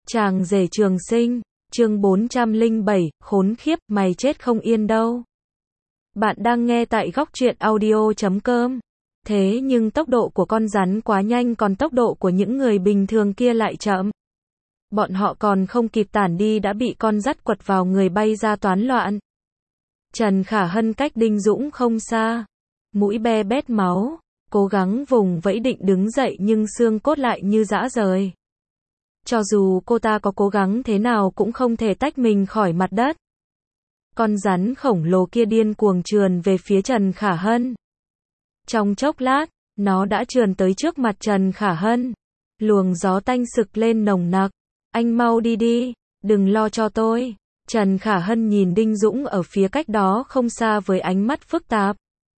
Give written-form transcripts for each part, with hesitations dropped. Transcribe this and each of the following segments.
Chàng rể trường sinh, chương 407, khốn khiếp, mày chết không yên đâu. Bạn đang nghe tại góc truyện audio.com. Thế nhưng tốc độ của con rắn quá nhanh, còn tốc độ của những người bình thường kia lại chậm. Bọn họ còn không kịp tản đi đã bị con dắt quật vào người bay ra toán loạn. Trần Khả Hân cách Đinh Dũng không xa, mũi be bét máu, cố gắng vùng vẫy định đứng dậy nhưng xương cốt lại như rã rời. Cho dù cô ta có cố gắng thế nào cũng không thể tách mình khỏi mặt đất. Con rắn khổng lồ kia điên cuồng trườn về phía Trần Khả Hân. Trong chốc lát, nó đã trườn tới trước mặt Trần Khả Hân. Luồng gió tanh sực lên nồng nặc. Anh mau đi đi, đừng lo cho tôi. Trần Khả Hân nhìn Đinh Dũng ở phía cách đó không xa với ánh mắt phức tạp.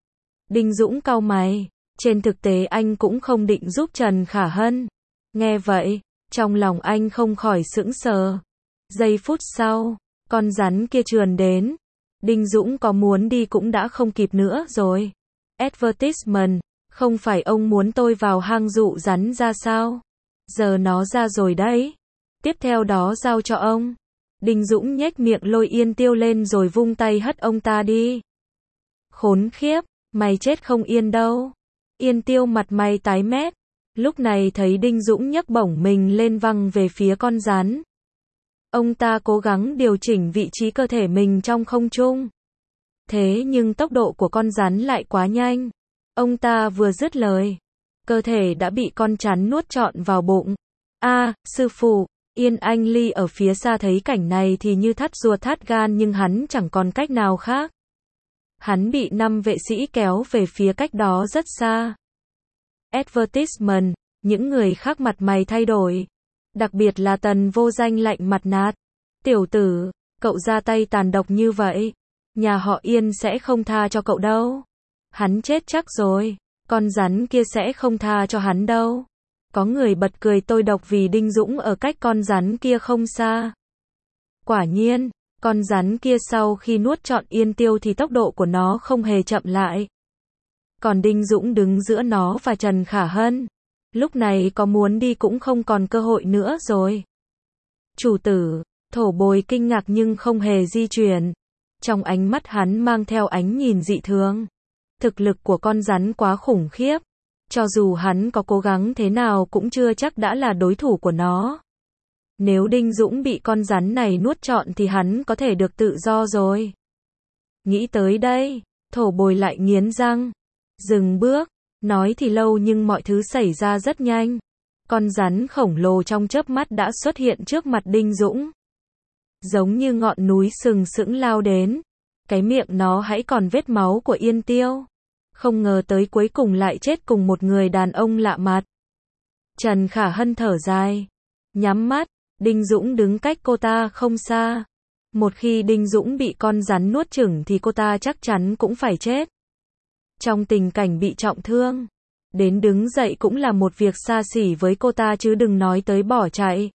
Đinh Dũng cau mày. Trên thực tế anh cũng không định giúp Trần Khả Hân. Nghe vậy, trong lòng anh không khỏi sững sờ. Giây phút sau, con rắn kia trườn đến. Đinh Dũng có muốn đi cũng đã không kịp nữa rồi. Advertisement, không phải ông muốn tôi vào hang dụ rắn ra sao? Giờ nó ra rồi đấy. Tiếp theo đó giao cho ông. Đinh Dũng nhếch miệng lôi Yên Tiêu lên rồi vung tay hất ông ta đi. Khốn khiếp, mày chết không yên đâu. Yên Tiêu mặt mày tái mét. Lúc này thấy Đinh Dũng nhấc bổng mình lên văng về phía con rắn. Ông ta cố gắng điều chỉnh vị trí cơ thể mình trong không trung. Thế nhưng tốc độ của con rắn lại quá nhanh. Ông ta vừa dứt lời, cơ thể đã bị con rắn nuốt trọn vào bụng. Sư phụ, Yên Anh Ly ở phía xa thấy cảnh này thì như thắt ruột thắt gan nhưng hắn chẳng còn cách nào khác. Hắn bị 5 vệ sĩ kéo về phía cách đó rất xa. Advertisement, những người khác mặt mày thay đổi. Đặc biệt là Tần Vô Danh lạnh mặt nạt. Tiểu tử, cậu ra tay tàn độc như vậy. Nhà họ Yên sẽ không tha cho cậu đâu. Hắn chết chắc rồi. Con rắn kia sẽ không tha cho hắn đâu. Có người bật cười tôi độc vì Đinh Dũng ở cách con rắn kia không xa. Quả nhiên, con rắn kia sau khi nuốt trọn Yên Tiêu thì tốc độ của nó không hề chậm lại. Còn Đinh Dũng đứng giữa nó và Trần Khả Hân. Lúc này có muốn đi cũng không còn cơ hội nữa rồi. Chủ tử, Thổ Bồi kinh ngạc nhưng không hề di chuyển. Trong ánh mắt hắn mang theo ánh nhìn dị thường. Thực lực của con rắn quá khủng khiếp. Cho dù hắn có cố gắng thế nào cũng chưa chắc đã là đối thủ của nó. Nếu Đinh Dũng bị con rắn này nuốt trọn thì hắn có thể được tự do rồi. Nghĩ tới đây, Thổ Bồi lại nghiến răng. Dừng bước. Nói thì lâu nhưng mọi thứ xảy ra rất nhanh. Con rắn khổng lồ trong chớp mắt đã xuất hiện trước mặt Đinh Dũng. Giống như ngọn núi sừng sững lao đến. Cái miệng nó hãy còn vết máu của Yên Tiêu. Không ngờ tới cuối cùng lại chết cùng một người đàn ông lạ mặt. Trần Khả Hân thở dài. Nhắm mắt, Đinh Dũng đứng cách cô ta không xa. Một khi Đinh Dũng bị con rắn nuốt chửng thì cô ta chắc chắn cũng phải chết. Trong tình cảnh bị trọng thương, đến đứng dậy cũng là một việc xa xỉ với cô ta chứ đừng nói tới bỏ chạy.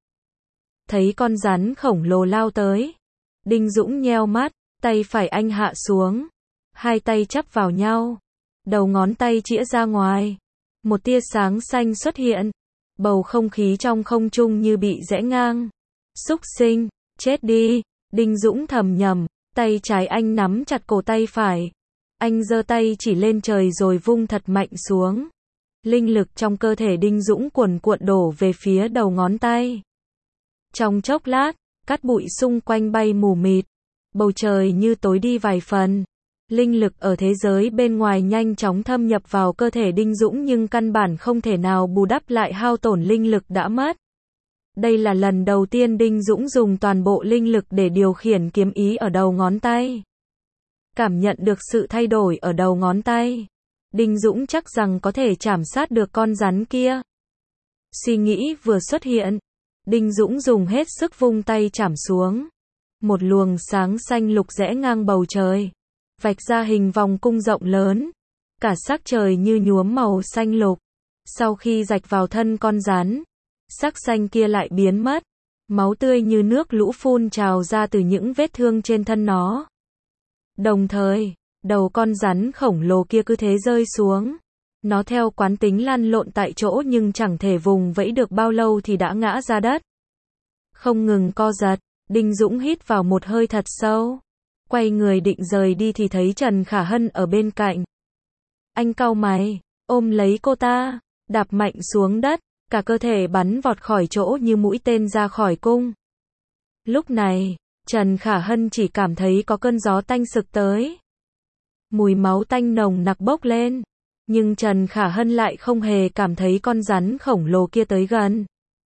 Thấy con rắn khổng lồ lao tới, Đinh Dũng nheo mắt, tay phải anh hạ xuống, hai tay chắp vào nhau, đầu ngón tay chĩa ra ngoài, một tia sáng xanh xuất hiện, bầu không khí trong không trung như bị rẽ ngang. Súc sinh, chết đi, Đinh Dũng thầm nhầm, tay trái anh nắm chặt cổ tay phải. Anh giơ tay chỉ lên trời rồi vung thật mạnh xuống. Linh lực trong cơ thể Đinh Dũng cuồn cuộn đổ về phía đầu ngón tay. Trong chốc lát, cát bụi xung quanh bay mù mịt. Bầu trời như tối đi vài phần. Linh lực ở thế giới bên ngoài nhanh chóng thâm nhập vào cơ thể Đinh Dũng nhưng căn bản không thể nào bù đắp lại hao tổn linh lực đã mất. Đây là lần đầu tiên Đinh Dũng dùng toàn bộ linh lực để điều khiển kiếm ý ở đầu ngón tay. Cảm nhận được sự thay đổi ở đầu ngón tay. Đinh Dũng chắc rằng có thể chảm sát được con rắn kia. Suy nghĩ vừa xuất hiện. Đinh Dũng dùng hết sức vung tay chảm xuống. Một luồng sáng xanh lục rẽ ngang bầu trời. Vạch ra hình vòng cung rộng lớn. Cả sắc trời như nhuốm màu xanh lục. Sau khi rạch vào thân con rắn, sắc xanh kia lại biến mất. Máu tươi như nước lũ phun trào ra từ những vết thương trên thân nó. Đồng thời, đầu con rắn khổng lồ kia cứ thế rơi xuống. Nó theo quán tính lăn lộn tại chỗ nhưng chẳng thể vùng vẫy được bao lâu thì đã ngã ra đất. không ngừng co giật. Đinh Dũng hít vào một hơi thật sâu. Quay người định rời đi thì thấy Trần Khả Hân ở bên cạnh. Anh cau mày, ôm lấy cô ta, đạp mạnh xuống đất, cả cơ thể bắn vọt khỏi chỗ như mũi tên ra khỏi cung. Lúc này, Trần Khả Hân chỉ cảm thấy có cơn gió tanh sực tới. Mùi máu tanh nồng nặc bốc lên. Nhưng Trần Khả Hân lại không hề cảm thấy con rắn khổng lồ kia tới gần.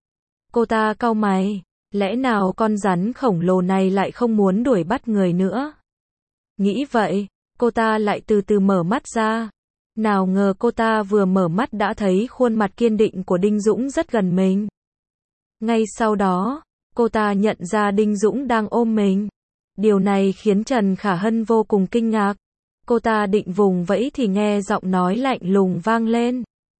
Cô ta cau mày, lẽ nào con rắn khổng lồ này lại không muốn đuổi bắt người nữa? Nghĩ vậy, cô ta lại từ từ mở mắt ra. Nào ngờ cô ta vừa mở mắt đã thấy khuôn mặt kiên định của Đinh Dũng rất gần mình. Ngay sau đó, cô ta nhận ra Đinh Dũng đang ôm mình. Điều này khiến Trần Khả Hân vô cùng kinh ngạc. Cô ta định vùng vẫy thì nghe giọng nói lạnh lùng vang lên.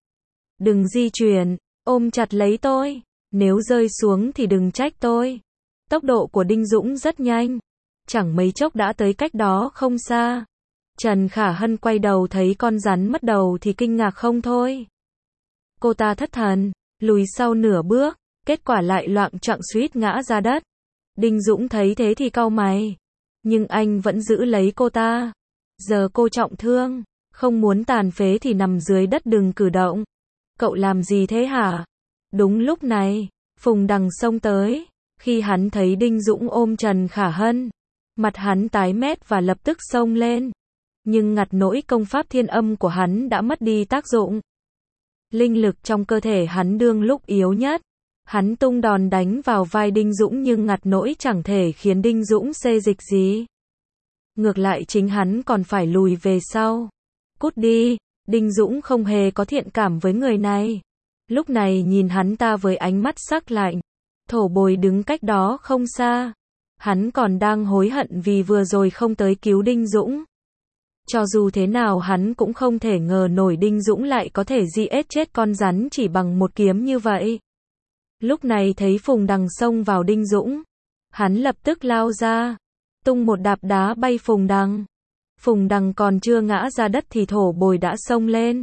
Đừng di chuyển, ôm chặt lấy tôi. Nếu rơi xuống thì đừng trách tôi. Tốc độ của Đinh Dũng rất nhanh. Chẳng mấy chốc đã tới cách đó không xa. Trần Khả Hân quay đầu thấy con rắn mất đầu thì kinh ngạc không thôi. Cô ta thất thần, lùi sau nửa bước, kết quả lại loạng choạng suýt ngã ra đất. Đinh Dũng thấy thế thì cau mày. Nhưng anh vẫn giữ lấy cô ta. Giờ cô trọng thương, không muốn tàn phế thì nằm dưới đất đừng cử động. Cậu làm gì thế hả? Đúng lúc này, Phùng Đằng xông tới. Khi hắn thấy Đinh Dũng ôm Trần Khả Hân, mặt hắn tái mét và lập tức xông lên. Nhưng ngặt nỗi công pháp thiên âm của hắn đã mất đi tác dụng. Linh lực trong cơ thể hắn đương lúc yếu nhất. Hắn tung đòn đánh vào vai Đinh Dũng nhưng ngặt nỗi chẳng thể khiến Đinh Dũng xê dịch gì. Ngược lại chính hắn còn phải lùi về sau. Cút đi, Đinh Dũng không hề có thiện cảm với người này. Lúc này nhìn hắn ta với ánh mắt sắc lạnh. Thổ Bồi đứng cách đó không xa. Hắn còn đang hối hận vì vừa rồi không tới cứu Đinh Dũng. Cho dù thế nào hắn cũng không thể ngờ nổi Đinh Dũng lại có thể giết chết con rắn chỉ bằng một kiếm như vậy. Lúc này thấy Phùng Đằng xông vào Đinh Dũng. Hắn lập tức lao ra. Tung một đạp đá bay Phùng Đằng. Phùng Đằng còn chưa ngã ra đất thì Thổ Bồi đã xông lên.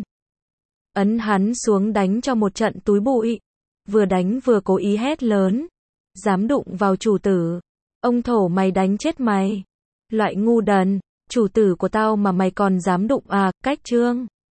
Ấn hắn xuống đánh cho một trận túi bụi. Vừa đánh vừa cố ý hét lớn. Dám đụng vào chủ tử. Ông Thổ mày đánh chết mày. Loại ngu đần. Chủ tử của tao mà mày còn dám đụng à, cách trương.